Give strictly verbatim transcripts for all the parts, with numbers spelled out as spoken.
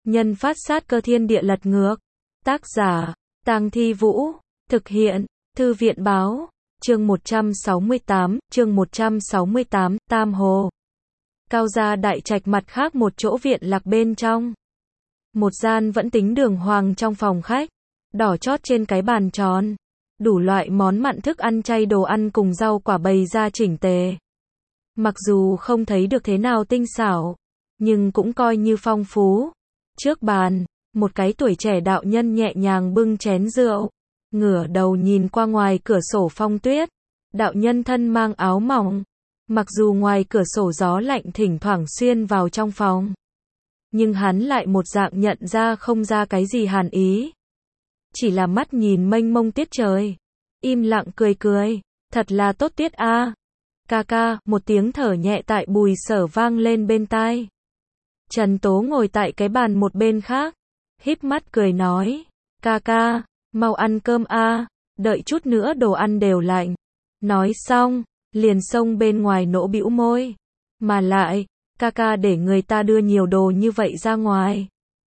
Nhân phát sát cơ thiên địa lật ngược. Tác giả, Tang Thi Vũ. Thực hiện, Thư viện báo. Chương một trăm sáu mươi tám, chương một trăm sáu mươi tám, Tam Hồ. Cao gia đại trạch mặt khác một chỗ viện lạc bên trong. Một gian vẫn tính đường hoàng trong phòng khách. Đỏ chót trên cái bàn tròn. Đủ loại món mặn thức ăn chay đồ ăn cùng rau quả bày ra chỉnh tề. Mặc dù không thấy được thế nào tinh xảo, nhưng cũng coi như phong phú. Trước bàn, một cái tuổi trẻ đạo nhân nhẹ nhàng bưng chén rượu, ngửa đầu nhìn qua ngoài cửa sổ phong tuyết. Đạo nhân thân mang áo mỏng, mặc dù ngoài cửa sổ gió lạnh thỉnh thoảng xuyên vào trong phòng, nhưng hắn lại một dạng nhận ra không ra cái gì hàn ý. Chỉ là mắt nhìn mênh mông tiết trời, im lặng cười cười, thật là tốt tiết a. Ca ca, một tiếng thở nhẹ tại Bùi Sở vang lên bên tai. Trần Tố ngồi tại cái bàn một bên khác, híp mắt cười nói, ca ca, mau ăn cơm a, đợi chút nữa đồ ăn đều lạnh. Nói xong, liền xông bên ngoài nỗ bĩu môi, mà lại, ca ca để người ta đưa nhiều đồ như vậy ra ngoài.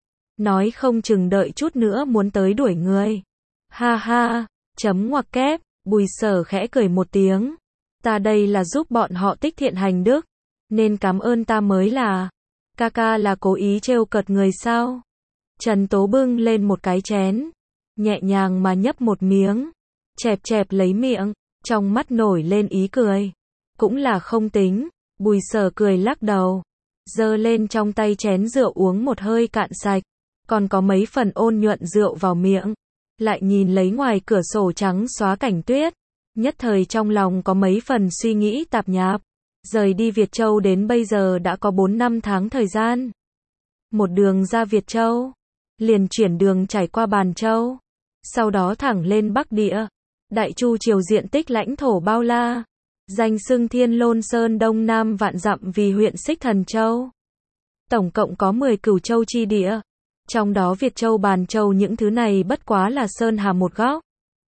Nói không chừng đợi chút nữa muốn tới đuổi người. Ha ha, chấm ngoặc kép, Bùi Sở khẽ cười một tiếng. Ta đây là giúp bọn họ tích thiện hành đức, nên cảm ơn ta mới là. Ca ca là cố ý trêu cợt người sao? Trần Tố bưng lên một cái chén, nhẹ nhàng mà nhấp một miếng, chẹp chẹp lấy miệng, trong mắt nổi lên ý cười. Cũng là không tính, Bùi Sở cười lắc đầu, giơ lên trong tay chén rượu uống một hơi cạn sạch, còn có mấy phần ôn nhuận rượu vào miệng, lại nhìn lấy ngoài cửa sổ trắng xóa cảnh tuyết, nhất thời trong lòng có mấy phần suy nghĩ tạp nhạp. Rời đi Việt Châu đến bây giờ đã có bốn năm tháng thời gian. Một đường ra Việt Châu, liền chuyển đường trải qua Bàn Châu, sau đó thẳng lên Bắc Địa. Đại Chu triều diện tích lãnh thổ bao la, danh xưng Thiên Lôn Sơn Đông Nam vạn dặm vì huyện Xích Thần Châu. Tổng cộng có mười cửu châu chi địa, trong đó Việt Châu Bàn Châu những thứ này bất quá là sơn hà một góc.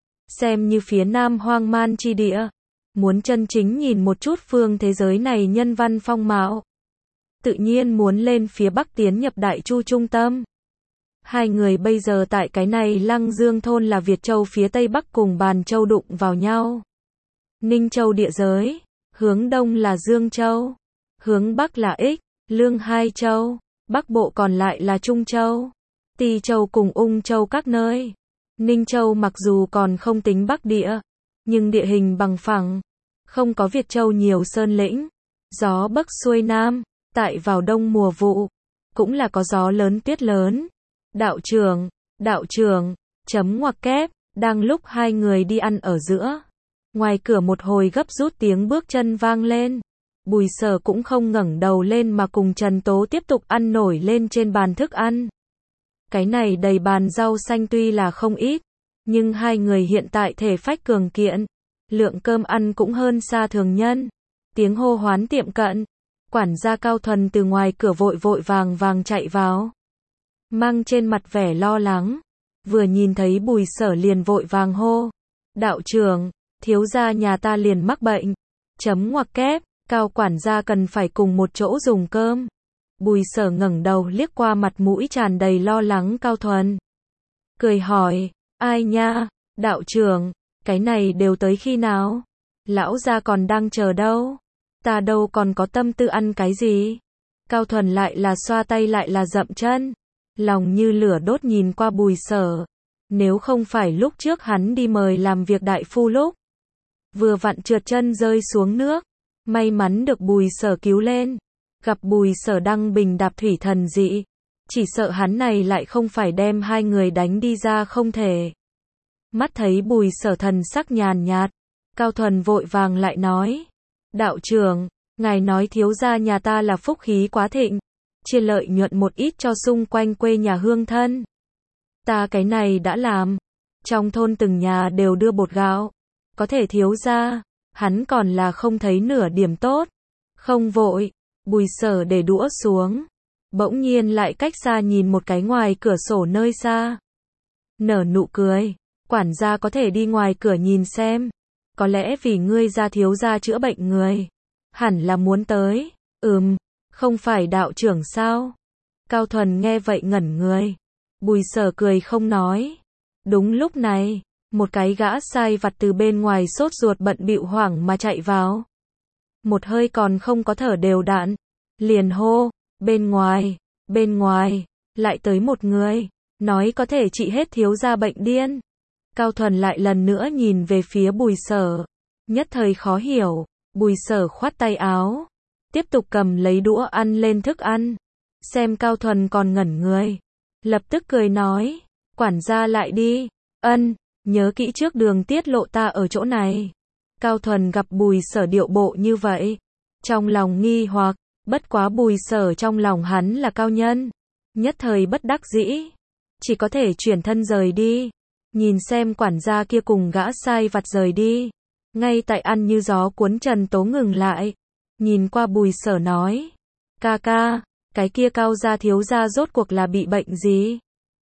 Xem như phía Nam hoang man chi địa. Muốn chân chính nhìn một chút phương thế giới này nhân văn phong mạo, tự nhiên muốn lên phía Bắc tiến nhập Đại Chu trung tâm. Hai người bây giờ tại cái này Lăng Dương thôn là Việt Châu phía Tây Bắc cùng Bàn Châu đụng vào nhau. Ninh Châu địa giới, hướng Đông là Dương Châu, hướng Bắc là Ích, Lương hai châu, Bắc Bộ còn lại là Trung Châu, Ti Châu cùng Ung Châu các nơi. Ninh Châu mặc dù còn không tính Bắc Địa, nhưng địa hình bằng phẳng, không có Việt Châu nhiều sơn lĩnh, gió bắc xuôi nam, tại vào đông mùa vụ, cũng là có gió lớn tuyết lớn. Đạo trưởng, đạo trưởng, chấm ngoặc kép, đang lúc hai người đi ăn ở giữa. Ngoài cửa một hồi gấp rút tiếng bước chân vang lên. Bùi Sở cũng không ngẩng đầu lên mà cùng Trần Tố tiếp tục ăn nổi lên trên bàn thức ăn. Cái này đầy bàn rau xanh tuy là không ít, nhưng hai người hiện tại thể phách cường kiện, lượng cơm ăn cũng hơn xa thường nhân. Tiếng hô hoán tiệm cận, quản gia Cao Thuần từ ngoài cửa vội vội vàng vàng chạy vào, mang trên mặt vẻ lo lắng, vừa nhìn thấy Bùi Sở liền vội vàng hô, đạo trưởng, thiếu gia nhà ta liền mắc bệnh, chấm ngoặc kép, Cao quản gia cần phải cùng một chỗ dùng cơm. Bùi Sở ngẩng đầu liếc qua mặt mũi tràn đầy lo lắng Cao Thuần, cười hỏi, ai nha, đạo trưởng, cái này đều tới khi nào? Lão gia còn đang chờ đâu? Ta đâu còn có tâm tư ăn cái gì? Cao Thuần lại là xoa tay lại là dậm chân, lòng như lửa đốt nhìn qua Bùi Sở. Nếu không phải lúc trước hắn đi mời làm việc đại phu lúc, vừa vặn trượt chân rơi xuống nước, may mắn được Bùi Sở cứu lên. Gặp Bùi Sở đăng bình đạp thủy thần dị, chỉ sợ hắn này lại không phải đem hai người đánh đi ra không thể. Mắt thấy Bùi Sở thần sắc nhàn nhạt, Cao Thuần vội vàng lại nói, đạo trưởng, ngài nói thiếu gia nhà ta là phúc khí quá thịnh, chia lợi nhuận một ít cho xung quanh quê nhà hương thân. Ta cái này đã làm, trong thôn từng nhà đều đưa bột gạo, có thể thiếu gia, hắn còn là không thấy nửa điểm tốt. Không vội, Bùi Sở để đũa xuống, bỗng nhiên lại cách xa nhìn một cái ngoài cửa sổ nơi xa, nở nụ cười, quản gia có thể đi ngoài cửa nhìn xem, có lẽ vì ngươi gia thiếu gia chữa bệnh người, hẳn là muốn tới. Ừm, không phải đạo trưởng sao? Cao Thuần nghe vậy ngẩn người. Bùi Sở cười không nói. Đúng lúc này, một cái gã sai vặt từ bên ngoài sốt ruột bận bịu hoảng mà chạy vào. Một hơi còn không có thở đều đặn, liền hô, bên ngoài, bên ngoài, lại tới một người, nói có thể trị hết thiếu gia bệnh điên. Cao Thuần lại lần nữa nhìn về phía Bùi Sở, nhất thời khó hiểu. Bùi Sở khoát tay áo, tiếp tục cầm lấy đũa ăn lên thức ăn. Xem Cao Thuần còn ngẩn người, lập tức cười nói, quản gia lại đi. Ân, nhớ kỹ trước đường tiết lộ ta ở chỗ này. Cao Thuần gặp Bùi Sở điệu bộ như vậy, trong lòng nghi hoặc, bất quá Bùi Sở trong lòng hắn là cao nhân, nhất thời bất đắc dĩ, chỉ có thể chuyển thân rời đi. Nhìn xem quản gia kia cùng gã sai vặt rời đi, ngay tại ăn như gió cuốn Trần Tố ngừng lại, nhìn qua Bùi Sở nói, ca ca, cái kia Cao gia thiếu gia rốt cuộc là bị bệnh gì?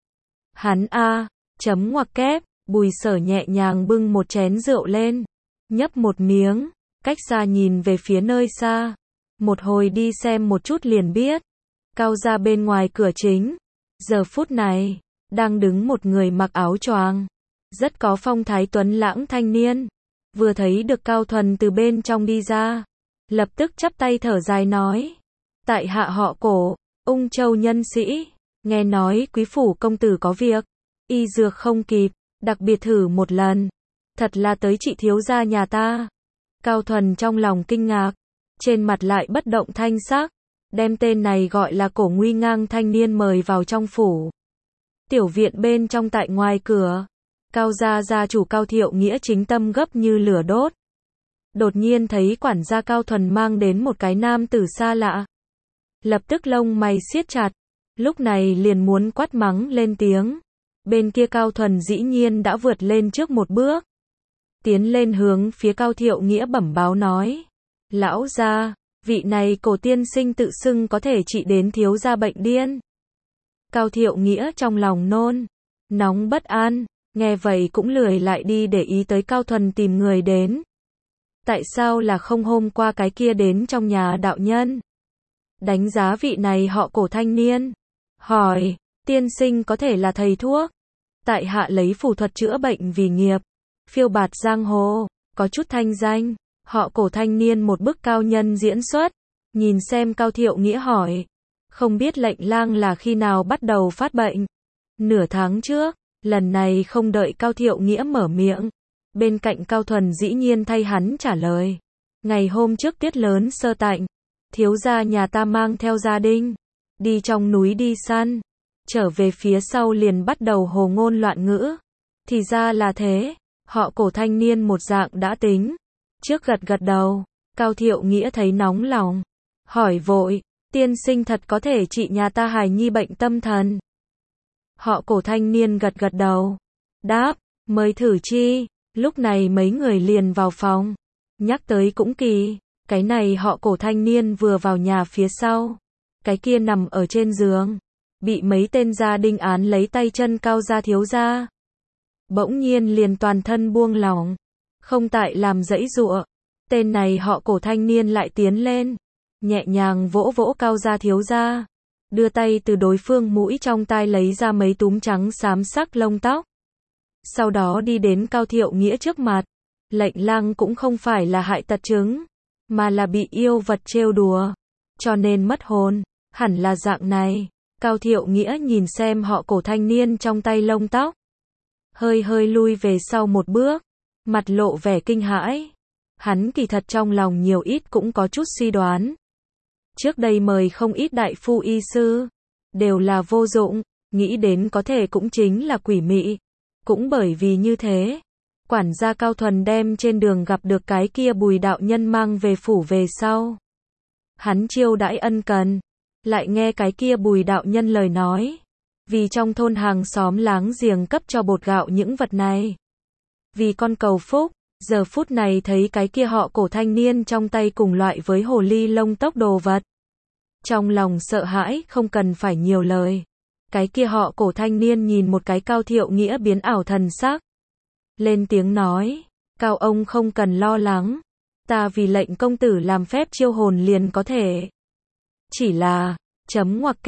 Hắn a, chấm ngoặc kép. Bùi Sở nhẹ nhàng bưng một chén rượu lên, nhấp một miếng, cách xa nhìn về phía nơi xa, một hồi đi xem một chút liền biết. Cao gia bên ngoài cửa chính, giờ phút này, đang đứng một người mặc áo choàng, rất có phong thái tuấn lãng thanh niên. Vừa thấy được Cao Thuần từ bên trong đi ra, lập tức chắp tay thở dài nói, tại hạ họ Cổ, Ung Châu nhân sĩ, nghe nói quý phủ công tử có việc, y dược không kịp, đặc biệt thử một lần, thật là tới trị thiếu gia nhà ta. Cao Thuần trong lòng kinh ngạc, trên mặt lại bất động thanh sắc, đem tên này gọi là Cổ nguy ngang thanh niên mời vào trong phủ. Tiểu viện bên trong tại ngoài cửa, Cao gia gia chủ Cao Thiệu Nghĩa chính tâm gấp như lửa đốt. Đột nhiên thấy quản gia Cao Thuần mang đến một cái nam tử xa lạ, lập tức lông mày siết chặt, lúc này liền muốn quát mắng lên tiếng. Bên kia Cao Thuần dĩ nhiên đã vượt lên trước một bước, tiến lên hướng phía Cao Thiệu Nghĩa bẩm báo nói, lão gia, vị này Cổ tiên sinh tự xưng có thể trị đến thiếu gia bệnh điên. Cao Thiệu Nghĩa trong lòng nôn nóng bất an, nghe vậy cũng lười lại đi để ý tới Cao Thuần tìm người đến. Tại sao là không hôm qua cái kia đến trong nhà đạo nhân? Đánh giá vị này họ Cổ thanh niên, hỏi, tiên sinh có thể là thầy thuốc? Tại hạ lấy phù thuật chữa bệnh vì nghiệp, phiêu bạt giang hồ, có chút thanh danh. Họ Cổ thanh niên một bức cao nhân diễn xuất, nhìn xem Cao Thiệu Nghĩa hỏi, không biết lệnh lang là khi nào bắt đầu phát bệnh? Nửa tháng trước. Lần này không đợi Cao Thiệu Nghĩa mở miệng, bên cạnh Cao Thuần dĩ nhiên thay hắn trả lời, ngày hôm trước tuyết lớn sơ tạnh, thiếu gia nhà ta mang theo gia đình, đi trong núi đi săn, trở về phía sau liền bắt đầu hồ ngôn loạn ngữ. Thì ra là thế, họ Cổ thanh niên một dạng đã tính, trước gật gật đầu. Cao Thiệu Nghĩa thấy nóng lòng, hỏi vội, tiên sinh thật có thể trị nhà ta hài nhi bệnh tâm thần? Họ Cổ thanh niên gật gật đầu, đáp, mới thử chi. Lúc này mấy người liền vào phòng, nhắc tới cũng kỳ, cái này họ Cổ thanh niên vừa vào nhà phía sau, cái kia nằm ở trên giường, bị mấy tên gia đình án lấy tay chân Cao gia thiếu gia. Bỗng nhiên liền toàn thân buông lỏng, không tại làm giãy giụa. Tên này họ Cổ thanh niên lại tiến lên, nhẹ nhàng vỗ vỗ Cao gia thiếu gia, đưa tay từ đối phương mũi trong tai lấy ra mấy túm trắng xám sắc lông tóc. Sau đó đi đến Cao Thiệu Nghĩa trước mặt. Lệnh lang cũng không phải là hại tật chứng, mà là bị yêu vật trêu đùa, cho nên mất hồn, hẳn là dạng này. Cao Thiệu Nghĩa nhìn xem họ Cổ thanh niên trong tay lông tóc, hơi hơi lui về sau một bước, mặt lộ vẻ kinh hãi. Hắn kỳ thật trong lòng nhiều ít cũng có chút suy đoán. Trước đây mời không ít đại phu y sư, đều là vô dụng, nghĩ đến có thể cũng chính là quỷ mị. Cũng bởi vì như thế, quản gia Cao Thuần đem trên đường gặp được cái kia Bùi đạo nhân mang về phủ về sau. Hắn chiêu đãi ân cần, lại nghe cái kia Bùi đạo nhân lời nói, vì trong thôn hàng xóm láng giềng cấp cho bột gạo những vật này, vì con cầu phúc. Giờ phút này thấy cái kia họ Cổ thanh niên trong tay cùng loại với hồ ly lông tóc đồ vật, trong lòng sợ hãi không cần phải nhiều lời. Cái kia họ Cổ thanh niên nhìn một cái Cao Thiệu Nghĩa biến ảo thần sắc, lên tiếng nói, Cao ông không cần lo lắng, ta vì lệnh công tử làm phép chiêu hồn liền có thể. Chỉ là, chấm ngoặc kép,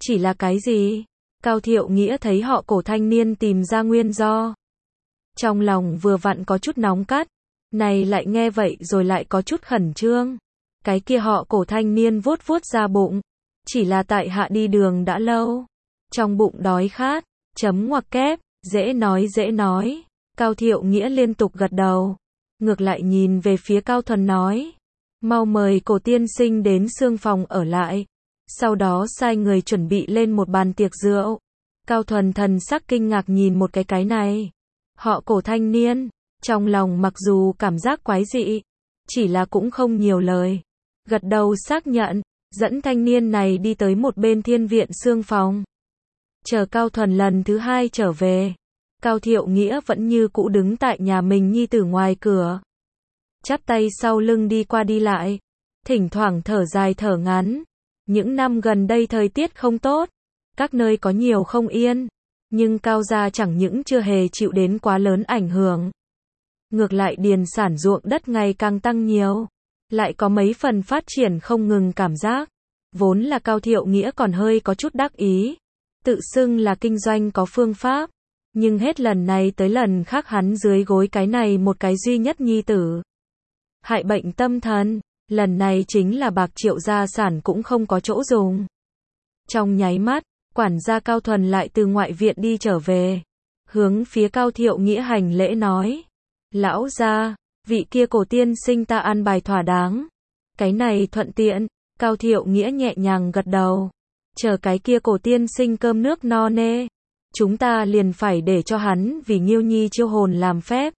Chỉ là cái gì? Cao Thiệu Nghĩa thấy họ cổ thanh niên tìm ra nguyên do. Trong lòng vừa vặn có chút nóng cắt, này lại nghe vậy rồi lại có chút khẩn trương. Cái kia họ cổ thanh niên vuốt vuốt ra bụng. Chỉ là tại hạ đi đường đã lâu. Trong bụng đói khát, chấm ngoặc kép, dễ nói dễ nói. Cao Thiệu Nghĩa liên tục gật đầu. Ngược lại nhìn về phía Cao Thuần nói. Mau mời cổ tiên sinh đến xương phòng ở lại. Sau đó sai người chuẩn bị lên một bàn tiệc rượu. Cao Thuần thần sắc kinh ngạc nhìn một cái cái này. Họ cổ thanh niên, trong lòng mặc dù cảm giác quái dị, chỉ là cũng không nhiều lời. Gật đầu xác nhận, dẫn thanh niên này đi tới một bên thiên viện xương phòng. Chờ Cao Thuần lần thứ hai trở về. Cao Thiệu Nghĩa vẫn như cũ đứng tại nhà mình nhi tử ngoài cửa. Chắp tay sau lưng đi qua đi lại. Thỉnh thoảng thở dài thở ngắn. Những năm gần đây thời tiết không tốt. Các nơi có nhiều không yên. Nhưng Cao gia chẳng những chưa hề chịu đến quá lớn ảnh hưởng. Ngược lại điền sản ruộng đất ngày càng tăng nhiều. Lại có mấy phần phát triển không ngừng cảm giác. Vốn là Cao Thiệu Nghĩa còn hơi có chút đắc ý. Tự xưng là kinh doanh có phương pháp. Nhưng hết lần này tới lần khác hắn dưới gối cái này một cái duy nhất nhi tử. Hại bệnh tâm thần, lần này chính là bạc triệu gia sản cũng không có chỗ dùng. Trong nháy mắt, quản gia Cao Thuần lại từ ngoại viện đi trở về. Hướng phía Cao Thiệu Nghĩa hành lễ nói. Lão gia, vị kia cổ tiên sinh ta an bài thỏa đáng. Cái này thuận tiện, Cao Thiệu Nghĩa nhẹ nhàng gật đầu. Chờ cái kia cổ tiên sinh cơm nước no nê. Chúng ta liền phải để cho hắn vì Nghiêu Nhi chiêu hồn làm phép.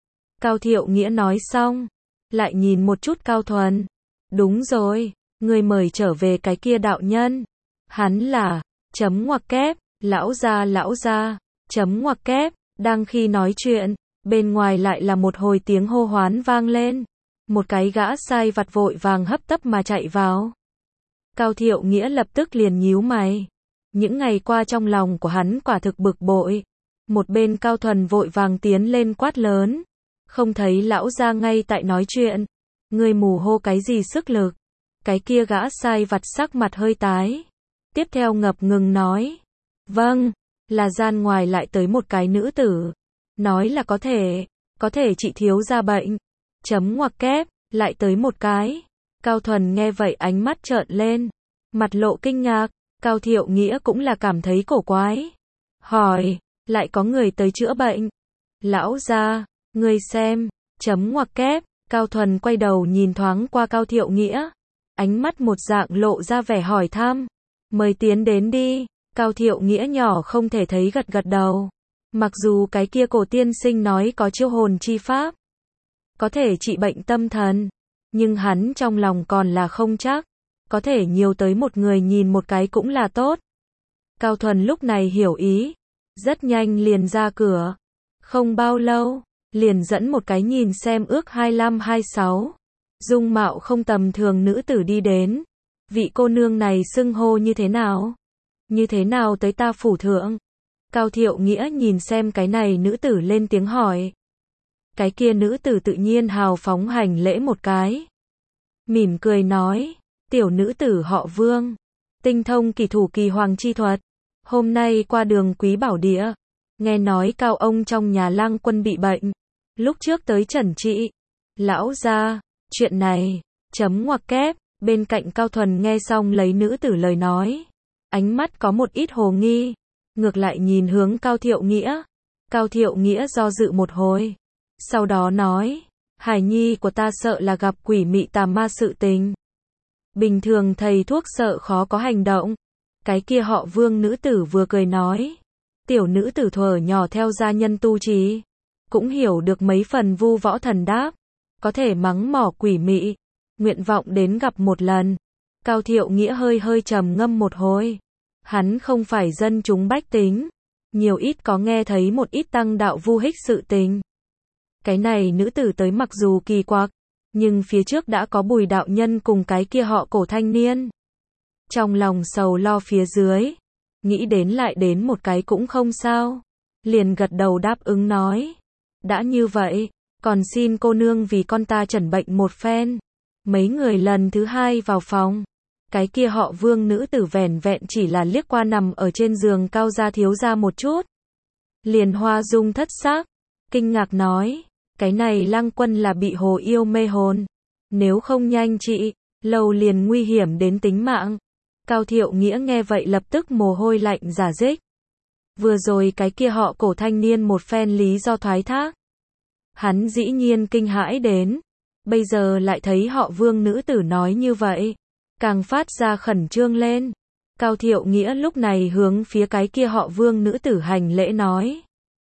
Cao Thiệu Nghĩa nói xong. Lại nhìn một chút Cao Thuần. Đúng rồi, người mời trở về cái kia đạo nhân. Hắn là, chấm ngoặc kép, lão gia lão gia, chấm ngoặc kép, đang khi nói chuyện, bên ngoài lại là một hồi tiếng hô hoán vang lên. Một cái gã sai vặt vội vàng hấp tấp mà chạy vào. Cao Thiệu Nghĩa lập tức liền nhíu mày. Những ngày qua trong lòng của hắn quả thực bực bội. Một bên Cao Thuần vội vàng tiến lên quát lớn. Không thấy lão gia ngay tại nói chuyện. Người mù hô cái gì sức lực. Cái kia gã sai vặt sắc mặt hơi tái. Tiếp theo ngập ngừng nói. Vâng, là gian ngoài lại tới một cái nữ tử. Nói là có thể, có thể trị thiếu gia bệnh. Chấm ngoặc kép, lại tới một cái. Cao Thuần nghe vậy ánh mắt trợn lên. Mặt lộ kinh ngạc. Cao Thiệu Nghĩa cũng là cảm thấy cổ quái. Hỏi, lại có người tới chữa bệnh. Lão gia, ngươi xem, chấm ngoặc kép. Cao Thuần quay đầu nhìn thoáng qua Cao Thiệu Nghĩa. Ánh mắt một dạng lộ ra vẻ hỏi thăm. Mời tiến đến đi. Cao Thiệu Nghĩa nhỏ không thể thấy gật gật đầu. Mặc dù cái kia cổ tiên sinh nói có chiêu hồn chi pháp. Có thể trị bệnh tâm thần. Nhưng hắn trong lòng còn là không chắc. Có thể nhiều tới một người nhìn một cái cũng là tốt. Cao Thuần lúc này hiểu ý. Rất nhanh liền ra cửa. Không bao lâu, liền dẫn một cái nhìn xem ước hai lăm hai sáu. Dung mạo không tầm thường nữ tử đi đến. Vị cô nương này xưng hô như thế nào? Như thế nào tới ta phủ thượng? Cao Thiệu Nghĩa nhìn xem cái này nữ tử lên tiếng hỏi. Cái kia nữ tử tự nhiên hào phóng hành lễ một cái. Mỉm cười nói. Tiểu nữ tử họ Vương. Tinh thông kỳ thủ kỳ hoàng chi thuật. Hôm nay qua đường Quý Bảo Địa. Nghe nói Cao ông trong nhà Lang Quân bị bệnh. Lúc trước tới chẩn trị. Lão gia, chuyện này, chấm ngoặc kép. Bên cạnh Cao Thuần nghe xong lấy nữ tử lời nói. Ánh mắt có một ít hồ nghi. Ngược lại nhìn hướng Cao Thiệu Nghĩa. Cao Thiệu Nghĩa do dự một hồi. Sau đó nói. Hải nhi của ta sợ là gặp quỷ mị tà ma sự tình. Bình thường thầy thuốc sợ khó có hành động. Cái kia họ Vương nữ tử vừa cười nói. Tiểu nữ tử thuở nhỏ theo gia nhân tu trí. Cũng hiểu được mấy phần vu võ thần đáp. Có thể mắng mỏ quỷ mị. Nguyện vọng đến gặp một lần. Cao Thiệu Nghĩa hơi hơi trầm ngâm một hồi. Hắn không phải dân chúng bách tính. Nhiều ít có nghe thấy một ít tăng đạo vu hích sự tình. Cái này nữ tử tới mặc dù kỳ quặc. Nhưng phía trước đã có Bùi đạo nhân cùng cái kia họ cổ thanh niên. Trong lòng sầu lo phía dưới. Nghĩ đến lại đến một cái cũng không sao. Liền gật đầu đáp ứng nói. Đã như vậy, còn xin cô nương vì con ta chẩn bệnh một phen. Mấy người lần thứ hai vào phòng. Cái kia họ Vương nữ tử vẻn vẹn chỉ là liếc qua nằm ở trên giường Cao gia thiếu gia một chút. Liền hoa dung thất sắc, kinh ngạc nói, cái này Lăng Quân là bị hồ yêu mê hồn. Nếu không nhanh trị, lâu liền nguy hiểm đến tính mạng. Cao Thiệu Nghĩa nghe vậy lập tức mồ hôi lạnh rả rích. Vừa rồi cái kia họ Cổ thanh niên một phen lý do thoái thác. Hắn dĩ nhiên kinh hãi đến. Bây giờ lại thấy họ Vương nữ tử nói như vậy. Càng phát ra khẩn trương lên. Cao Thiệu Nghĩa lúc này hướng phía cái kia họ Vương nữ tử hành lễ nói.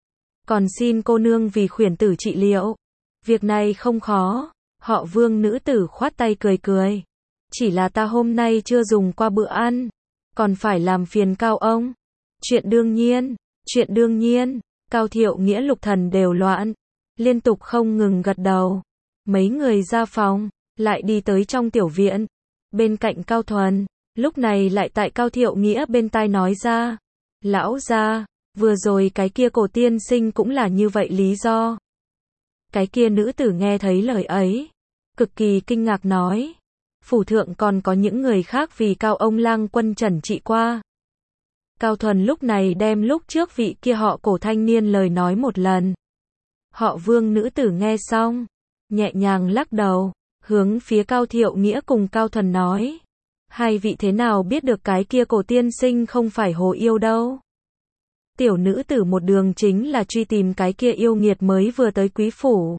Còn xin cô nương vì khuyển tử trị liệu. Việc này không khó. Họ Vương nữ tử khoát tay cười cười. Chỉ là ta hôm nay chưa dùng qua bữa ăn. Còn phải làm phiền Cao ông. Chuyện đương nhiên, chuyện đương nhiên. Cao Thiệu Nghĩa lục thần đều loạn. Liên tục không ngừng gật đầu. Mấy người ra phòng, lại đi tới trong tiểu viện. Bên cạnh Cao Thuần, lúc này lại tại Cao Thiệu Nghĩa bên tai nói ra. Lão gia, vừa rồi cái kia Cổ tiên sinh cũng là như vậy lý do. Cái kia nữ tử nghe thấy lời ấy, cực kỳ kinh ngạc nói. Phủ thượng còn có những người khác vì Cao ông Lăng Quân trần trị qua. Cao Thuần lúc này đem lúc trước vị kia họ Cổ thanh niên lời nói một lần. Họ Vương nữ tử nghe xong, nhẹ nhàng lắc đầu, hướng phía Cao Thiệu Nghĩa cùng Cao Thuần nói. Hai vị thế nào biết được cái kia Cổ tiên sinh không phải hồ yêu đâu. Tiểu nữ tử một đường chính là truy tìm cái kia yêu nghiệt mới vừa tới quý phủ.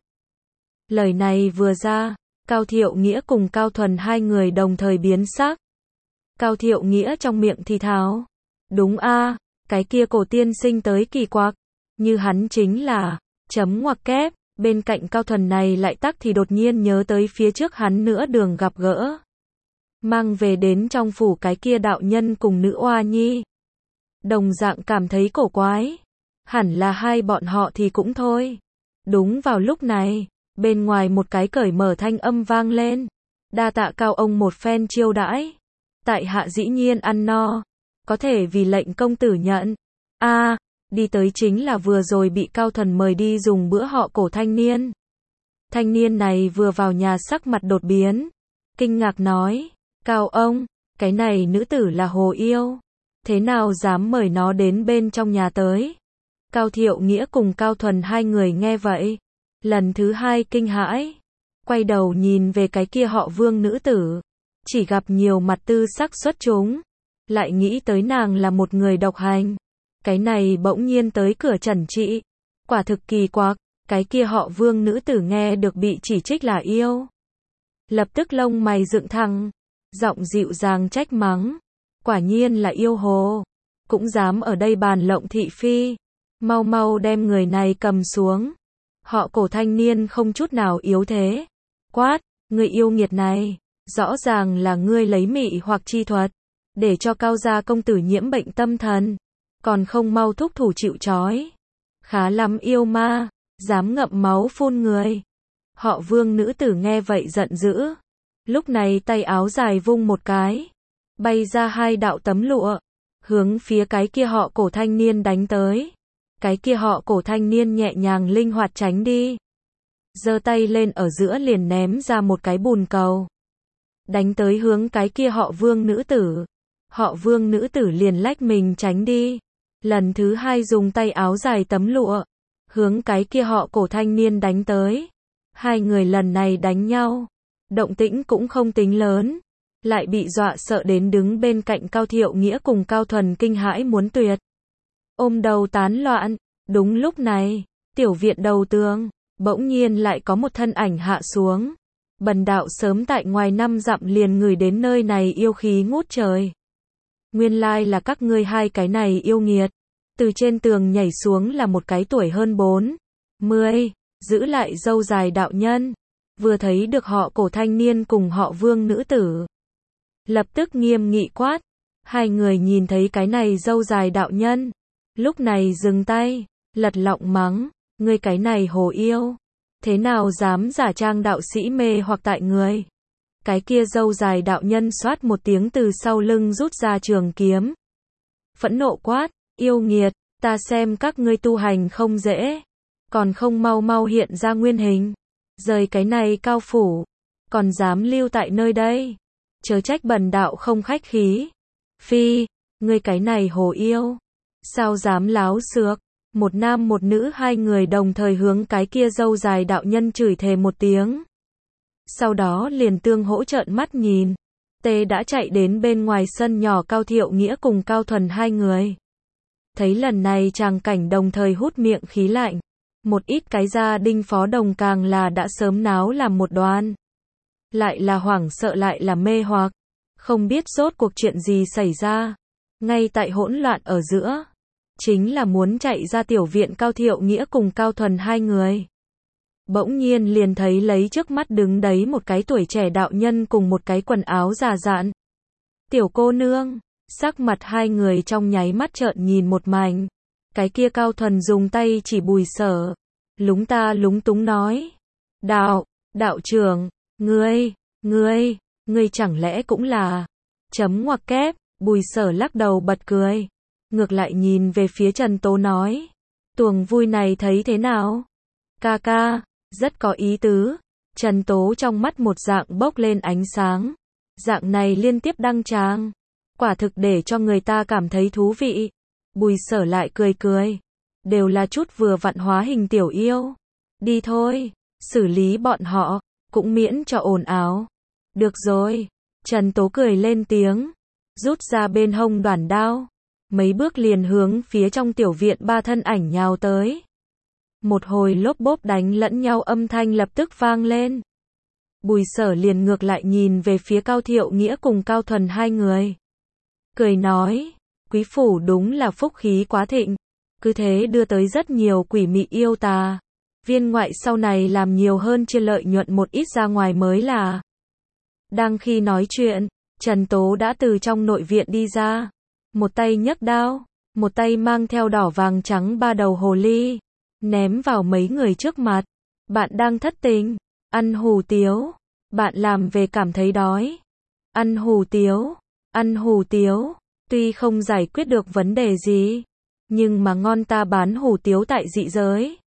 Lời này vừa ra, Cao Thiệu Nghĩa cùng Cao Thuần hai người đồng thời biến sắc. Cao Thiệu Nghĩa trong miệng thì thào. Đúng a, cái kia Cổ tiên sinh tới kỳ quặc. Như hắn chính là, chấm ngoặc kép, bên cạnh Cao Thuần này lại tắc thì đột nhiên nhớ tới phía trước hắn nữa đường gặp gỡ. Mang về đến trong phủ cái kia đạo nhân cùng nữ oa nhi. Đồng dạng cảm thấy cổ quái. Hẳn là hai bọn họ thì cũng thôi. Đúng vào lúc này, bên ngoài một cái cởi mở thanh âm vang lên. Đa tạ Cao ông một phen chiêu đãi. Tại hạ dĩ nhiên ăn no. Có thể vì lệnh công tử nhận. A, đi tới chính là vừa rồi bị Cao Thuần mời đi dùng bữa họ Cổ thanh niên. Thanh niên này vừa vào nhà sắc mặt đột biến. Kinh ngạc nói, Cao ông, cái này nữ tử là hồ yêu. Thế nào dám mời nó đến bên trong nhà tới? Cao Thiệu Nghĩa cùng Cao Thuần hai người nghe vậy. Lần thứ hai kinh hãi. Quay đầu nhìn về cái kia họ Vương nữ tử. Chỉ gặp nhiều mặt tư sắc xuất chúng. Lại nghĩ tới nàng là một người độc hành. Cái này bỗng nhiên tới cửa trần trị. Quả thực kỳ quặc. Cái kia họ Vương nữ tử nghe được bị chỉ trích là yêu. Lập tức lông mày dựng thẳng. Giọng dịu dàng trách mắng. Quả nhiên là yêu hồ. Cũng dám ở đây bàn lộng thị phi. Mau mau đem người này cầm xuống. Họ Cổ thanh niên không chút nào yếu thế. Quát, người yêu nghiệt này. Rõ ràng là ngươi lấy mị hoặc chi thuật. Để cho Cao gia công tử nhiễm bệnh tâm thần. Còn không mau thúc thủ chịu trói. Khá lắm yêu ma. Dám ngậm máu phun người. Họ Vương nữ tử nghe vậy giận dữ. Lúc này tay áo dài vung một cái. Bay ra hai đạo tấm lụa. Hướng phía cái kia họ Cổ thanh niên đánh tới. Cái kia họ Cổ thanh niên nhẹ nhàng linh hoạt tránh đi. Giơ tay lên ở giữa liền ném ra một cái bùn cầu. Đánh tới hướng cái kia họ Vương nữ tử. Họ Vương nữ tử liền lách mình tránh đi. Lần thứ hai dùng tay áo dài tấm lụa. Hướng cái kia họ Cổ thanh niên đánh tới. Hai người lần này đánh nhau. Động tĩnh cũng không tính lớn. Lại bị dọa sợ đến đứng bên cạnh Cao Thiệu Nghĩa cùng Cao Thuần kinh hãi muốn tuyệt. Ôm đầu tán loạn. Đúng lúc này, tiểu viện đầu tường, bỗng nhiên lại có một thân ảnh hạ xuống. Bần đạo sớm tại ngoài năm dặm liền ngửi đến nơi này yêu khí ngút trời. Nguyên lai là các ngươi hai cái này yêu nghiệt. Từ trên tường nhảy xuống là một cái tuổi hơn bốn mươi, giữ lại râu dài đạo nhân. Vừa thấy được họ Cổ thanh niên cùng họ Vương nữ tử. Lập tức nghiêm nghị quát. Hai người nhìn thấy cái này râu dài đạo nhân. Lúc này dừng tay, lật lọng mắng. Ngươi cái này hồ yêu. Thế nào dám giả trang đạo sĩ mê hoặc tại người. Cái kia râu dài đạo nhân xoát một tiếng từ sau lưng rút ra trường kiếm. Phẫn nộ quát. Yêu nghiệt, ta xem các ngươi tu hành không dễ. Còn không mau mau hiện ra nguyên hình. Rời cái này cao phủ. Còn dám lưu tại nơi đây. chớ trách bần đạo không khách khí. Phi, ngươi cái này hồ yêu, sao dám láo xược. Một nam một nữ hai người đồng thời hướng cái kia râu dài đạo nhân chửi thề một tiếng. Sau đó liền tương hỗ trợn mắt nhìn. Tê đã chạy đến bên ngoài sân nhỏ Cao Thiệu Nghĩa cùng Cao Thuần hai người. Thấy lần này tràng cảnh đồng thời hút miệng khí lạnh. Một ít cái gia đình phó đồng càng là đã sớm náo làm một đoàn. Lại là hoảng sợ lại là mê hoặc. Không biết rốt cuộc chuyện gì xảy ra. Ngay tại hỗn loạn ở giữa. Chính là muốn chạy ra tiểu viện Cao Thiệu Nghĩa cùng Cao Thuần hai người. Bỗng nhiên liền thấy lấy trước mắt đứng đấy một cái tuổi trẻ đạo nhân cùng một cái quần áo già dặn. Tiểu cô nương, sắc mặt hai người trong nháy mắt trợn nhìn một mảnh. Cái kia Cao Thuần dùng tay chỉ Bùi Sở. Lúng ta lúng túng nói. Đạo, đạo trưởng, ngươi, ngươi, ngươi chẳng lẽ cũng là. Chấm ngoặc kép, Bùi Sở lắc đầu bật cười. Ngược lại nhìn về phía Trần Tố nói. Tuồng vui này thấy thế nào? Ca ca, rất có ý tứ. Trần Tố trong mắt một dạng bốc lên ánh sáng. Dạng này liên tiếp đăng tràng. Quả thực để cho người ta cảm thấy thú vị. Bùi Sở lại cười cười. Đều là chút vừa vặn hóa hình tiểu yêu. Đi thôi, xử lý bọn họ, cũng miễn cho ồn ào. Được rồi. Trần Tố cười lên tiếng. Rút ra bên hông đoản đao. Mấy bước liền hướng phía trong tiểu viện ba thân ảnh nhào tới. Một hồi lốp bốp đánh lẫn nhau âm thanh lập tức vang lên. Bùi Sở liền ngược lại nhìn về phía Cao Thiệu Nghĩa cùng Cao Thuần hai người. Cười nói, quý phủ đúng là phúc khí quá thịnh. Cứ thế đưa tới rất nhiều quỷ mị yêu tà. Viên ngoại sau này làm nhiều hơn chia lợi nhuận một ít ra ngoài mới là. Đang khi nói chuyện, Trần Tố đã từ trong nội viện đi ra. Một tay nhấc đao, một tay mang theo đỏ vàng trắng ba đầu hồ ly, ném vào mấy người trước mặt. Bạn đang thất tình, ăn hủ tiếu, bạn làm về cảm thấy đói. Ăn hủ tiếu, ăn hủ tiếu, tuy không giải quyết được vấn đề gì, nhưng mà ngon ta bán hủ tiếu tại dị giới.